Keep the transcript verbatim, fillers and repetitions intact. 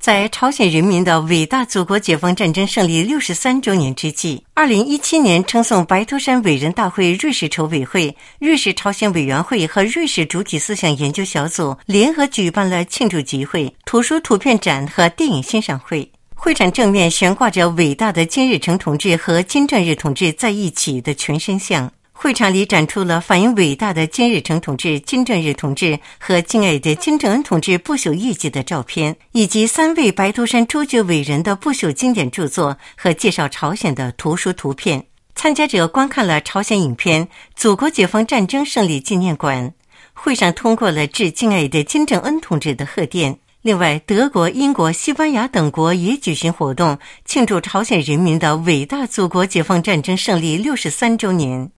在朝鲜人民的伟大祖国解放战争胜利六十三周年之际，二零一七年称颂白头山伟人大会瑞士筹委会、瑞士朝鲜委员会和瑞士主体思想研究小组联合举办了庆祝集会、图书图片展和电影欣赏会。会场正面悬挂着伟大的金日成同志和金正日同志在一起的全身像。会场里展出了反映伟大的金日成同志、金正日同志和敬爱的金正恩同志不朽业绩的照片，以及三位白头山卓绝伟人的不朽经典著作和介绍朝鲜的图书图片。参加者观看了朝鲜影片《祖国解放战争胜利纪念馆》。会上通过了致敬爱的金正恩同志的贺电。另外，德国、英国、西班牙等国也举行活动，庆祝朝鲜人民的伟大祖国解放战争胜利六十三周年。